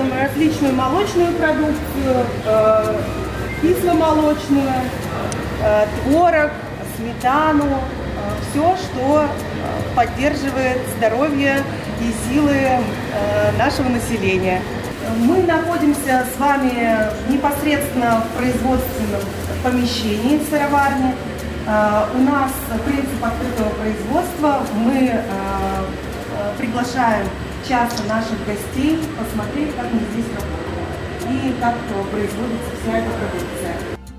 выращиваем различную молочную продукцию, кисломолочную, творог, сметану, все, что поддерживает здоровье и силы нашего населения. Мы находимся с вами непосредственно в производственном помещении сыроварни. У нас принцип открытого производства. Мы приглашаем часто наших гостей посмотреть, как мы здесь работаем и как производится вся эта продукция.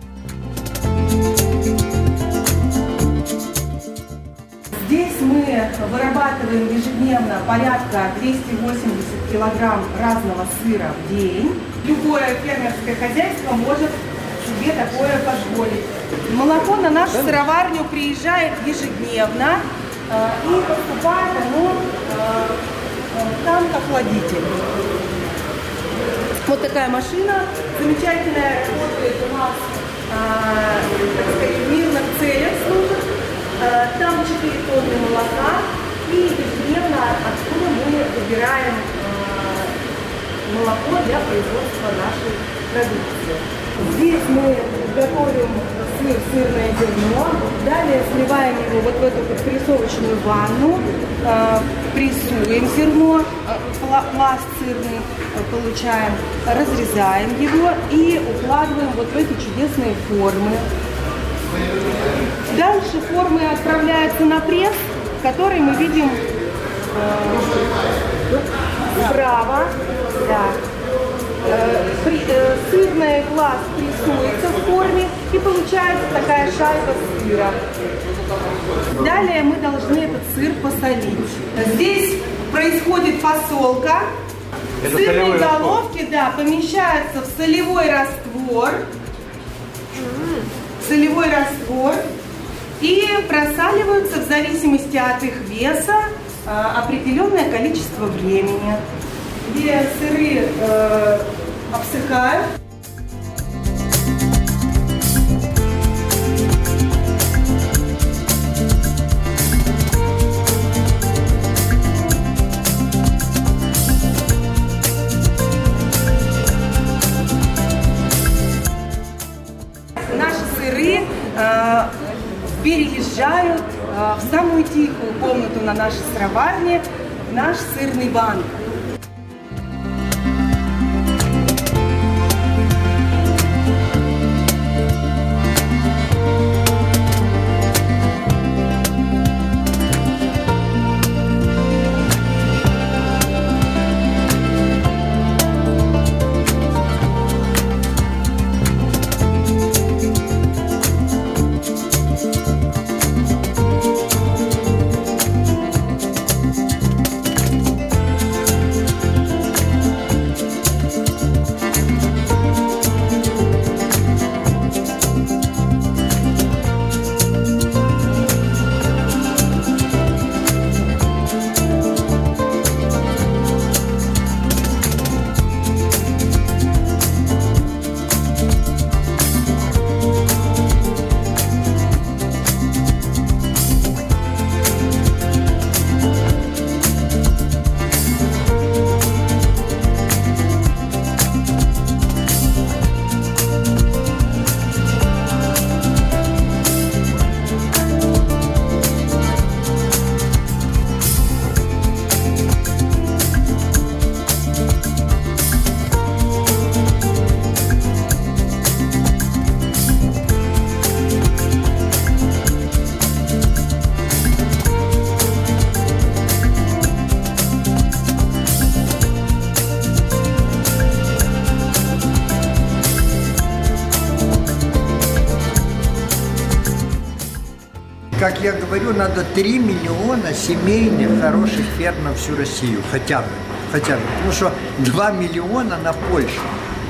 Здесь мы вырабатываем ежедневно порядка 280 килограмм разного сыра в день. Любое фермерское хозяйство может себе такое позволить. Молоко на нашу сыроварню приезжает ежедневно и поступает оно в танк-охладитель. Вот такая машина замечательная, работает у нас, так сказать, в мирных целях служит. Там 4 тонны молока, и ежедневно оттуда мы выбираем молоко для производства нашей продукции. Здесь мы готовим сырное зерно, далее сливаем его вот в эту прессовочную ванну, прессуем зерно, пласт сырный получаем, разрезаем его и укладываем вот в эти чудесные формы. Дальше формы отправляются на пресс, который мы видим справа. Да. Сырный пласт прессуется в форме и получается такая шайба сыра. Далее мы должны этот сыр посолить. Здесь происходит посолка. Сырные головки, да, помещаются в солевой раствор. И просаливаются в зависимости от их веса определенное количество времени. Где сыры обсыхают. Наши сыры переезжают в самую тихую комнату на нашей сыроварне, в наш сырный банк. Как я говорю, надо 3 миллиона семейных хороших ферм на всю Россию, хотя бы. Потому что 2 миллиона на Польшу,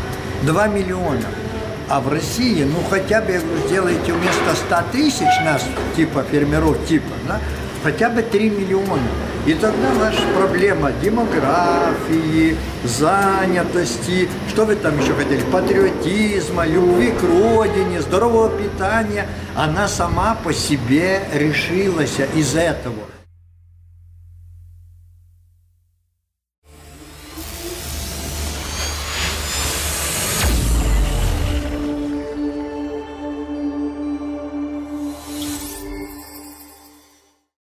2 миллиона. А в России, ну хотя бы, я говорю, сделайте вместо 100 тысяч нас, типа фермеров, да, хотя бы 3 миллиона. И тогда наша проблема демографии, занятости, что вы там еще хотели, патриотизма, любви к родине, здорового питания, она сама по себе решилась из этого.